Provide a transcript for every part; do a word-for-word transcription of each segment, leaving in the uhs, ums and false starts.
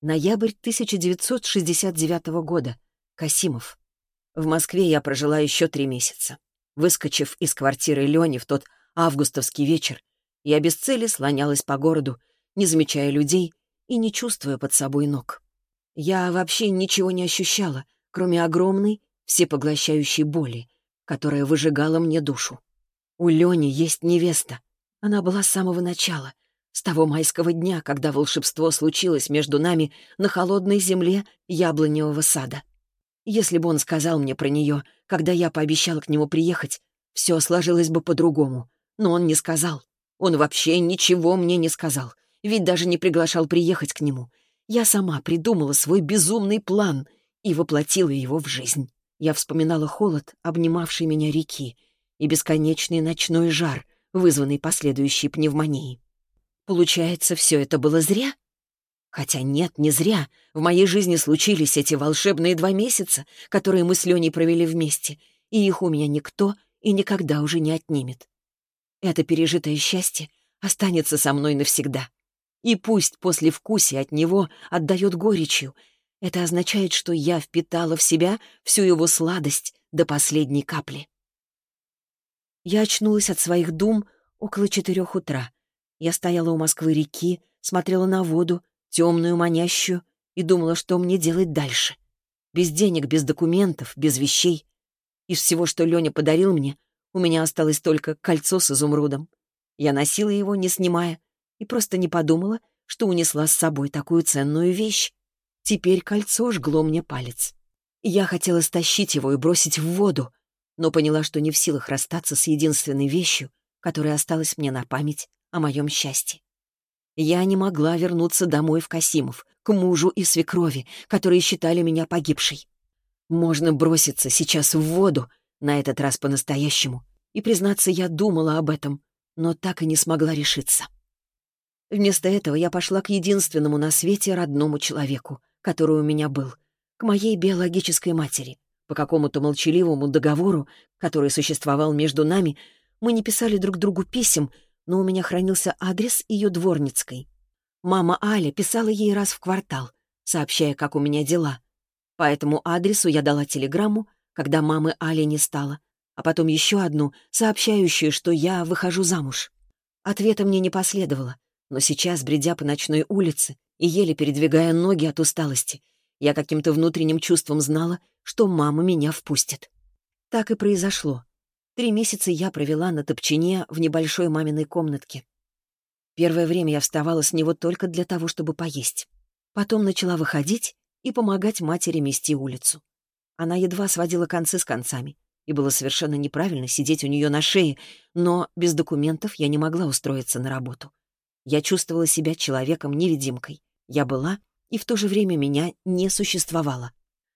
Ноябрь тысяча девятьсот шестьдесят девятого года. Касимов. В Москве я прожила еще три месяца. Выскочив из квартиры Лёни в тот августовский вечер, я без цели слонялась по городу, не замечая людей и не чувствуя под собой ног. Я вообще ничего не ощущала, кроме огромной, всепоглощающей боли, которая выжигала мне душу. У Лёни есть невеста. Она была с самого начала, с того майского дня, когда волшебство случилось между нами на холодной земле яблоневого сада. Если бы он сказал мне про нее, когда я пообещала к нему приехать, все сложилось бы по-другому. Но он не сказал. Он вообще ничего мне не сказал, ведь даже не приглашал приехать к нему. Я сама придумала свой безумный план и воплотила его в жизнь. Я вспоминала холод, обнимавший меня реки, и бесконечный ночной жар, вызванный последующей пневмонией. Получается, все это было зря? Хотя нет, не зря. В моей жизни случились эти волшебные два месяца, которые мы с Леней провели вместе, и их у меня никто и никогда уже не отнимет. Это пережитое счастье останется со мной навсегда. И пусть послевкусие от него отдает горечью, это означает, что я впитала в себя всю его сладость до последней капли. Я очнулась от своих дум около четырех утра. Я стояла у Москвы-реки, смотрела на воду, темную, манящую, и думала, что мне делать дальше. Без денег, без документов, без вещей. Из всего, что Леня подарил мне, у меня осталось только кольцо с изумрудом. Я носила его, не снимая, и просто не подумала, что унесла с собой такую ценную вещь. Теперь кольцо жгло мне палец. Я хотела стащить его и бросить в воду, но поняла, что не в силах расстаться с единственной вещью, которая осталась мне на память о моем счастье. Я не могла вернуться домой в Касимов, к мужу и свекрови, которые считали меня погибшей. Можно броситься сейчас в воду, на этот раз по-настоящему, и, признаться, я думала об этом, но так и не смогла решиться. Вместо этого я пошла к единственному на свете родному человеку, который у меня был, к моей биологической матери. По какому-то молчаливому договору, который существовал между нами, мы не писали друг другу писем, но у меня хранился адрес ее дворницкой. Мама Аля писала ей раз в квартал, сообщая, как у меня дела. По этому адресу я дала телеграмму, когда мамы Али не стало, а потом еще одну, сообщающую, что я выхожу замуж. Ответа мне не последовало, но сейчас, бредя по ночной улице и еле передвигая ноги от усталости, я каким-то внутренним чувством знала, что мама меня впустит. Так и произошло. Три месяца я провела на топчине в небольшой маминой комнатке. Первое время я вставала с него только для того, чтобы поесть. Потом начала выходить и помогать матери мести улицу. Она едва сводила концы с концами, и было совершенно неправильно сидеть у нее на шее, но без документов я не могла устроиться на работу. Я чувствовала себя человеком-невидимкой. Я была, и в то же время меня не существовало.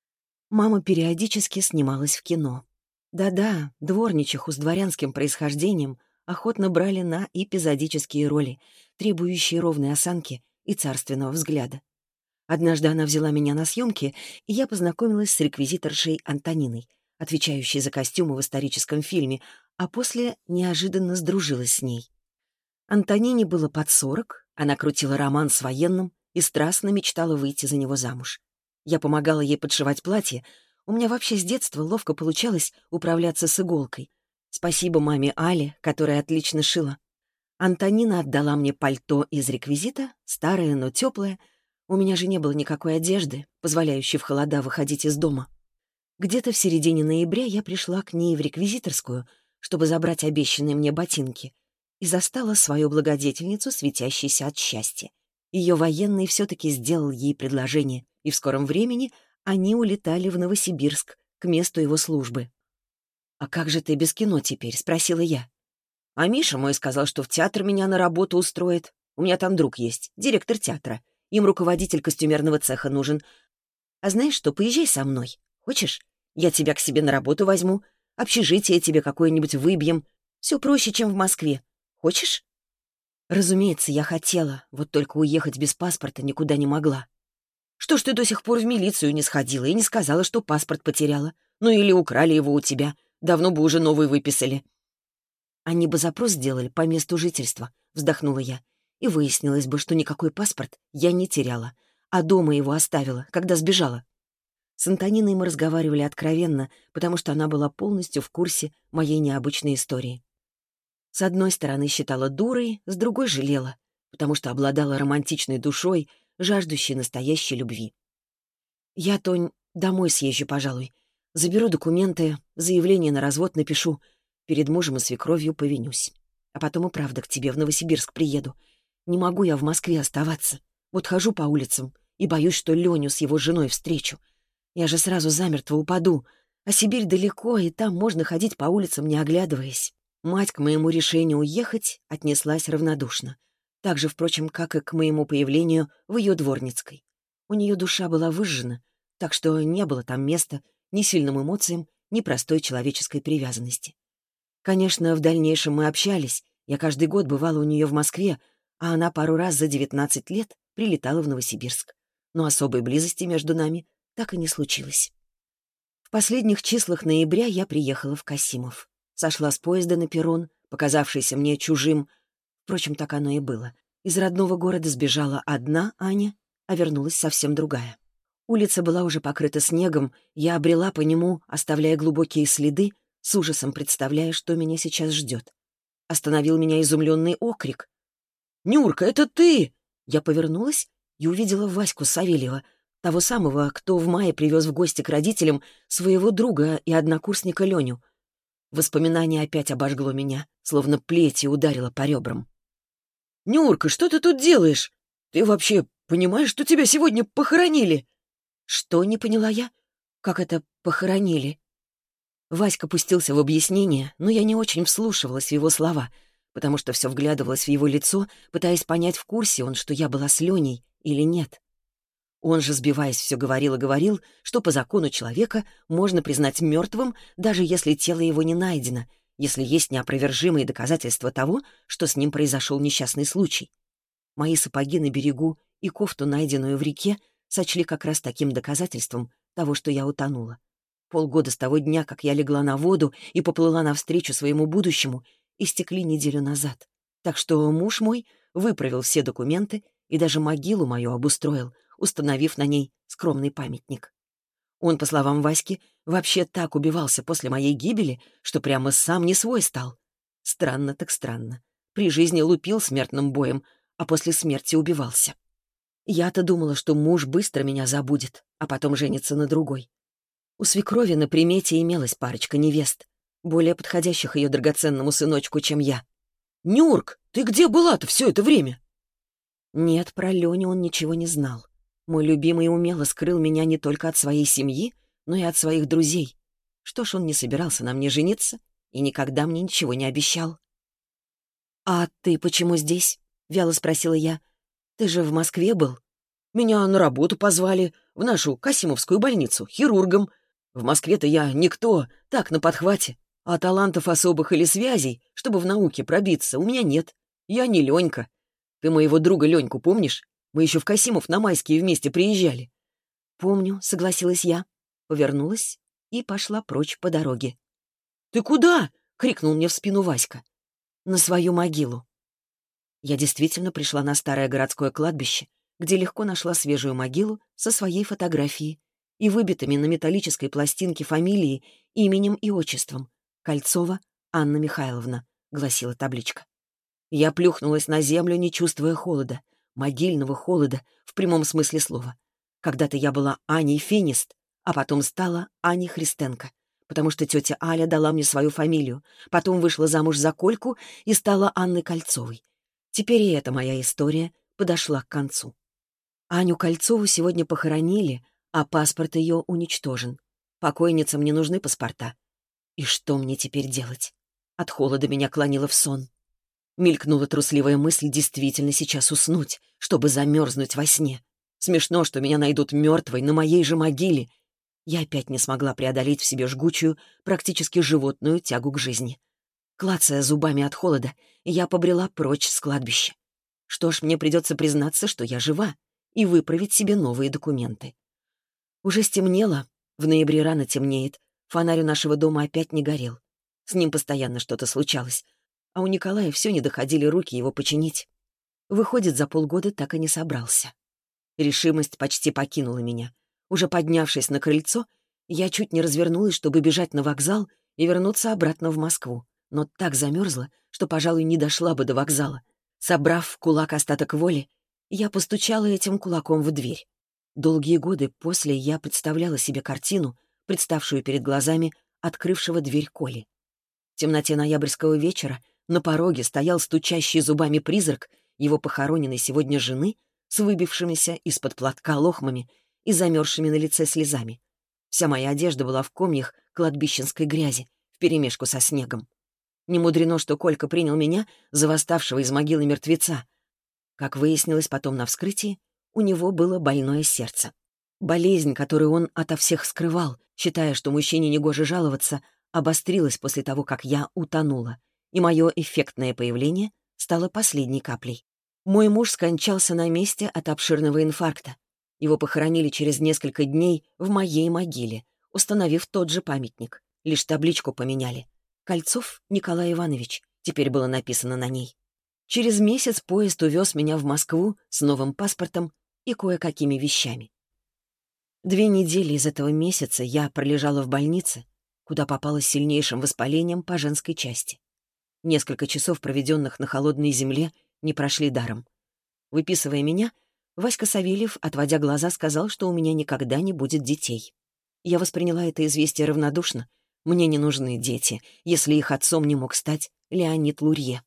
Мама периодически снималась в кино. Да-да, дворничиху с дворянским происхождением охотно брали на эпизодические роли, требующие ровной осанки и царственного взгляда. Однажды она взяла меня на съемки, и я познакомилась с реквизиторшей Антониной, отвечающей за костюмы в историческом фильме, а после неожиданно сдружилась с ней. Антонине было под сорок, она крутила роман с военным и страстно мечтала выйти за него замуж. Я помогала ей подшивать платье. У меня вообще с детства ловко получалось управляться с иголкой. Спасибо маме Але, которая отлично шила. Антонина отдала мне пальто из реквизита, старое, но теплое. У меня же не было никакой одежды, позволяющей в холода выходить из дома. Где-то в середине ноября я пришла к ней в реквизиторскую, чтобы забрать обещанные мне ботинки, и застала свою благодетельницу, светящейся от счастья. Ее военный все-таки сделал ей предложение, и в скором времени они улетали в Новосибирск, к месту его службы. «А как же ты без кино теперь?» — спросила я. «А Миша мой сказал, что в театр меня на работу устроит. У меня там друг есть, директор театра. Им руководитель костюмерного цеха нужен. А знаешь что, поезжай со мной. Хочешь? Я тебя к себе на работу возьму. Общежитие тебе какое-нибудь выбьем. Все проще, чем в Москве. Хочешь?» Разумеется, я хотела, вот только уехать без паспорта никуда не могла. «Что ж ты до сих пор в милицию не сходила и не сказала, что паспорт потеряла? Ну или украли его у тебя. Давно бы уже новый выписали». «Они бы запрос сделали по месту жительства», — вздохнула я. «И выяснилось бы, что никакой паспорт я не теряла. а дома его оставила, когда сбежала. С Антониной мы разговаривали откровенно, потому что она была полностью в курсе моей необычной истории. С одной стороны считала дурой, с другой жалела, потому что обладала романтичной душой, жаждущей настоящей любви. «Я, Тонь, домой съезжу, пожалуй. Заберу документы, заявление на развод напишу. Перед мужем и свекровью повинюсь. А потом и правда к тебе в Новосибирск приеду. Не могу я в Москве оставаться. Вот хожу по улицам и боюсь, что Леню с его женой встречу. Я же сразу замертво упаду. А Сибирь далеко, и там можно ходить по улицам, не оглядываясь». Мать к моему решению уехать отнеслась равнодушно. Так же, впрочем, как и к моему появлению в ее дворницкой. У нее душа была выжжена, так что не было там места ни сильным эмоциям, ни простой человеческой привязанности. Конечно, в дальнейшем мы общались. Я каждый год бывала у нее в Москве, а она пару раз за девятнадцать лет прилетала в Новосибирск. Но особой близости между нами так и не случилось. В последних числах ноября я приехала в Касимов. Сошла с поезда на перрон, показавшийся мне чужим. Впрочем, так оно и было. Из родного города сбежала одна Аня, а вернулась совсем другая. Улица была уже покрыта снегом, я обрела по нему, оставляя глубокие следы, с ужасом представляя, что меня сейчас ждет. Остановил меня изумленный окрик. «Нюрка, это ты!» Я повернулась и увидела Ваську Савельева, того самого, кто в мае привез в гости к родителям своего друга и однокурсника Леню. Воспоминание опять обожгло меня, словно плетью ударило по ребрам. «Нюрка, что ты тут делаешь? Ты вообще понимаешь, что тебя сегодня похоронили?» «Что?» — не поняла я. «Как это похоронили?» Васька пустился в объяснение, но я не очень вслушивалась в его слова, потому что все вглядывалась в его лицо, пытаясь понять, в курсе он, что я была с Леней или нет. Он же, сбиваясь, все говорил и говорил, что по закону человека можно признать мертвым, даже если тело его не найдено, если есть неопровержимые доказательства того, что с ним произошел несчастный случай. Мои сапоги на берегу и кофту, найденную в реке, сочли как раз таким доказательством того, что я утонула. Полгода с того дня, как я легла на воду и поплыла навстречу своему будущему, истекли неделю назад. Так что муж мой выправил все документы и даже могилу мою обустроил, установив на ней скромный памятник. Он, по словам Васьки, вообще так убивался после моей гибели, что прямо сам не свой стал. Странно так странно. При жизни лупил смертным боем, а после смерти убивался. Я-то думала, что муж быстро меня забудет, а потом женится на другой. У свекрови на примете имелась парочка невест, более подходящих ее драгоценному сыночку, чем я. «Нюрк, ты где была-то все это время?» Нет, про Леню он ничего не знал. Мой любимый умело скрыл меня не только от своей семьи, но и от своих друзей. Что ж, он не собирался на мне жениться и никогда мне ничего не обещал. «А ты почему здесь?» — вяло спросила я. «Ты же в Москве был?» «Меня на работу позвали, в нашу Касимовскую больницу, хирургом. В Москве-то я никто, так, на подхвате. А талантов особых или связей, чтобы в науке пробиться, у меня нет. Я не Ленька. Ты моего друга Леньку помнишь? Мы еще в Касимов на майские вместе приезжали». «Помню», — согласилась я, повернулась и пошла прочь по дороге. «Ты куда?» — крикнул мне в спину Васька. «На свою могилу». Я действительно пришла на старое городское кладбище, где легко нашла свежую могилу со своей фотографией и выбитыми на металлической пластинке фамилией, именем и отчеством. «Кольцова Анна Михайловна», — гласила табличка. Я плюхнулась на землю, не чувствуя холода, могильного холода в прямом смысле слова. Когда-то я была Аней Финист, а потом стала Аней Христенко, потому что тетя Аля дала мне свою фамилию, потом вышла замуж за Кольку и стала Анной Кольцовой. Теперь и эта моя история подошла к концу. Аню Кольцову сегодня похоронили, а паспорт ее уничтожен. Покойницам не нужны паспорта. И что мне теперь делать? От холода меня клонило в сон. Мелькнула трусливая мысль действительно сейчас уснуть, чтобы замерзнуть во сне. Смешно, что меня найдут мертвой на моей же могиле. Я опять не смогла преодолеть в себе жгучую, практически животную тягу к жизни. Клацая зубами от холода, я побрела прочь с кладбища. Что ж, мне придется признаться, что я жива, и выправить себе новые документы. Уже стемнело, в ноябре рано темнеет, фонарь у нашего дома опять не горел. С ним постоянно что-то случалось, а у Николая все не доходили руки его починить. Выходит, за полгода так и не собрался. Решимость почти покинула меня. Уже поднявшись на крыльцо, я чуть не развернулась, чтобы бежать на вокзал и вернуться обратно в Москву, но так замерзла, что, пожалуй, не дошла бы до вокзала. Собрав в кулак остаток воли, я постучала этим кулаком в дверь. Долгие годы после я представляла себе картину, представшую перед глазами открывшего дверь Коли. В темноте ноябрьского вечера на пороге стоял стучащий зубами призрак его похороненной сегодня жены с выбившимися из-под платка лохмами и замерзшими на лице слезами. Вся моя одежда была в комьях кладбищенской грязи, вперемешку со снегом. Не мудрено, что Колька принял меня за восставшего из могилы мертвеца. Как выяснилось потом на вскрытии, у него было больное сердце. Болезнь, которую он ото всех скрывал, считая, что мужчине негоже жаловаться, обострилась после того, как я утонула, и мое эффектное появление стало последней каплей. Мой муж скончался на месте от обширного инфаркта. Его похоронили через несколько дней в моей могиле, установив тот же памятник. Лишь табличку поменяли. «Кольцов Николай Иванович», теперь было написано на ней. Через месяц поезд увез меня в Москву с новым паспортом и кое-какими вещами. Две недели из этого месяца я пролежала в больнице, куда попала с сильнейшим воспалением по женской части. Несколько часов, проведенных на холодной земле, не прошли даром. Выписывая меня, Васька Савельев, отводя глаза, сказал, что у меня никогда не будет детей. Я восприняла это известие равнодушно. Мне не нужны дети, если их отцом не мог стать Леонид Лурье.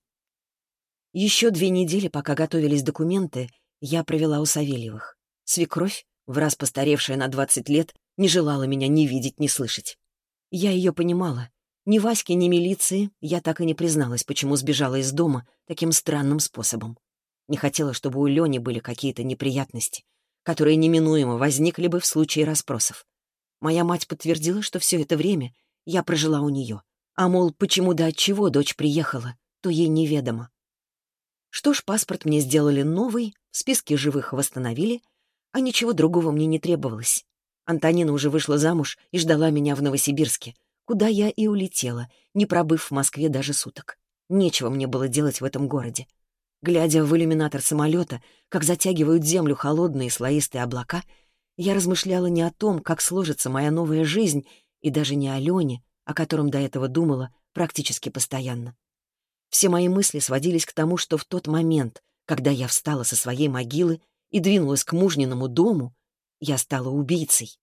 Еще две недели, пока готовились документы, я провела у Савельевых. Свекровь, враз постаревшая на двадцать лет, не желала меня ни видеть, ни слышать. Я ее понимала. Ни Ваське, ни милиции я так и не призналась, почему сбежала из дома таким странным способом. Не хотела, чтобы у Лени были какие-то неприятности, которые неминуемо возникли бы в случае расспросов. Моя мать подтвердила, что все это время я прожила у нее. А, мол, почему да отчего дочь приехала, то ей неведомо. Что ж, паспорт мне сделали новый, в списке живых восстановили, а ничего другого мне не требовалось. Антонина уже вышла замуж и ждала меня в Новосибирске, куда я и улетела, не пробыв в Москве даже суток. Нечего мне было делать в этом городе. Глядя в иллюминатор самолета, как затягивают землю холодные слоистые облака, я размышляла не о том, как сложится моя новая жизнь, и даже не о Лене, о котором до этого думала практически постоянно. Все мои мысли сводились к тому, что в тот момент, когда я встала со своей могилы и двинулась к мужниному дому, я стала убийцей.